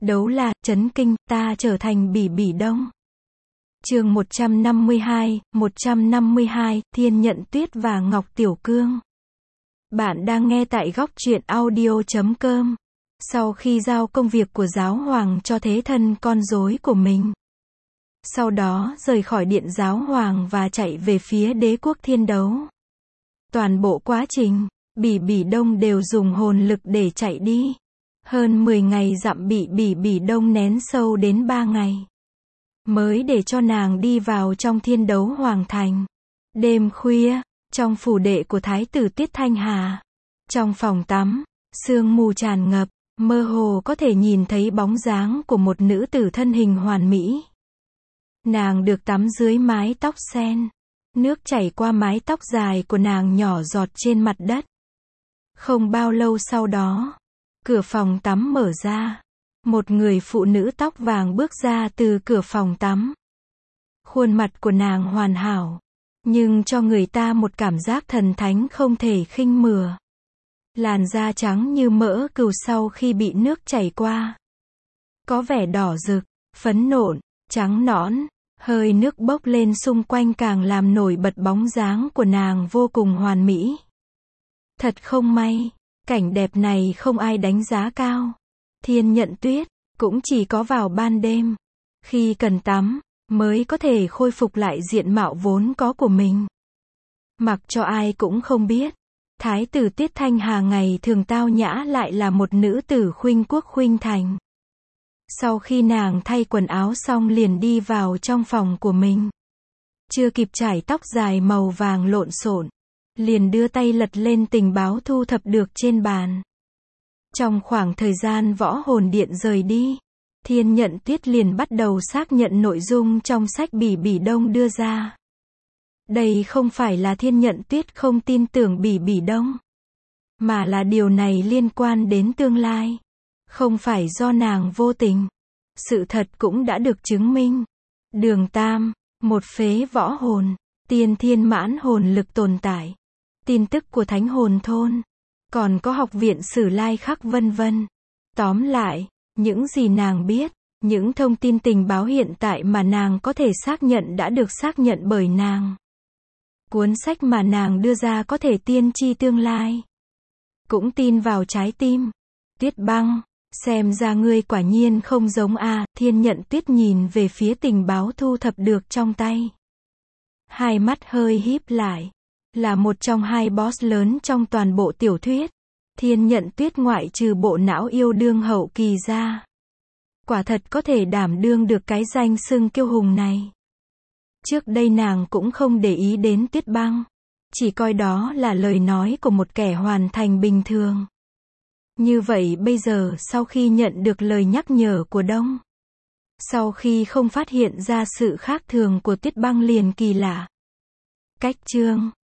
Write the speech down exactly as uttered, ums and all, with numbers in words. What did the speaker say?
Đấu là, chấn kinh, ta trở thành Bỉ Bỉ Đông. Chương một trăm năm mươi hai, một trăm năm mươi hai, Thiên Nhận Tuyết và Ngọc Tiểu Cương. Bạn đang nghe tại góc truyện audio chấm com. Sau khi giao công việc của giáo hoàng cho thế thân con rối của mình, sau đó rời khỏi điện giáo hoàng và chạy về phía đế quốc thiên đấu. Toàn bộ quá trình, Bỉ Bỉ Đông đều dùng hồn lực để chạy đi. Hơn mười ngày dặm bị Bỉ Bỉ Đông nén sâu đến ba ngày. Mới để cho nàng đi vào trong thiên đấu hoàng thành. Đêm khuya, trong phủ đệ của thái tử Tiết Thanh Hà. Trong phòng tắm, sương mù tràn ngập, mơ hồ có thể nhìn thấy bóng dáng của một nữ tử thân hình hoàn mỹ. Nàng được tắm dưới mái tóc sen. Nước chảy qua mái tóc dài của nàng nhỏ giọt trên mặt đất. Không bao lâu sau đó, cửa phòng tắm mở ra. Một người phụ nữ tóc vàng bước ra từ cửa phòng tắm. Khuôn mặt của nàng hoàn hảo, nhưng cho người ta một cảm giác thần thánh không thể khinh mừa. Làn da trắng như mỡ cừu sau khi bị nước chảy qua. Có vẻ đỏ rực, phấn nộn, trắng nõn, hơi nước bốc lên xung quanh càng làm nổi bật bóng dáng của nàng vô cùng hoàn mỹ. Thật không may, cảnh đẹp này không ai đánh giá cao. Thiên Nhận Tuyết cũng chỉ có vào ban đêm, khi cần tắm, mới có thể khôi phục lại diện mạo vốn có của mình. Mặc cho ai cũng không biết, thái tử Tiết Thanh Hà ngày thường tao nhã lại là một nữ tử khuynh quốc khuynh thành. Sau khi nàng thay quần áo xong liền đi vào trong phòng của mình. Chưa kịp chải tóc dài màu vàng lộn xộn, liền đưa tay lật lên tình báo thu thập được trên bàn. Trong khoảng thời gian võ hồn điện rời đi, Thiên Nhận Tuyết liền bắt đầu xác nhận nội dung trong sách Bỉ Bỉ Đông đưa ra. Đây không phải là Thiên Nhận Tuyết không tin tưởng Bỉ Bỉ Đông, mà là điều này liên quan đến tương lai. Không phải do nàng vô tình. Sự thật cũng đã được chứng minh. Đường Tam, một phế võ hồn, tiên thiên mãn hồn lực tồn tại. Tin tức của Thánh Hồn Thôn. Còn có học viện Sử Lai Khắc vân vân. Tóm lại, những gì nàng biết, những thông tin tình báo hiện tại mà nàng có thể xác nhận đã được xác nhận bởi nàng. Cuốn sách mà nàng đưa ra có thể tiên tri tương lai. Cũng tin vào trái tim. Tuyết Băng, xem ra ngươi quả nhiên không giống a. Thiên Nhận Tuyết nhìn về phía tình báo thu thập được trong tay. Hai mắt hơi híp lại. Là một trong hai boss lớn trong toàn bộ tiểu thuyết. Thiên Nhận Tuyết ngoại trừ bộ não yêu đương hậu kỳ ra, quả thật có thể đảm đương được cái danh xưng kiêu hùng này. Trước đây nàng cũng không để ý đến Tuyết Băng, chỉ coi đó là lời nói của một kẻ hoàn thành bình thường. Như vậy bây giờ sau khi nhận được lời nhắc nhở của Đông, sau khi không phát hiện ra sự khác thường của Tuyết Băng liền kỳ lạ. Cách chương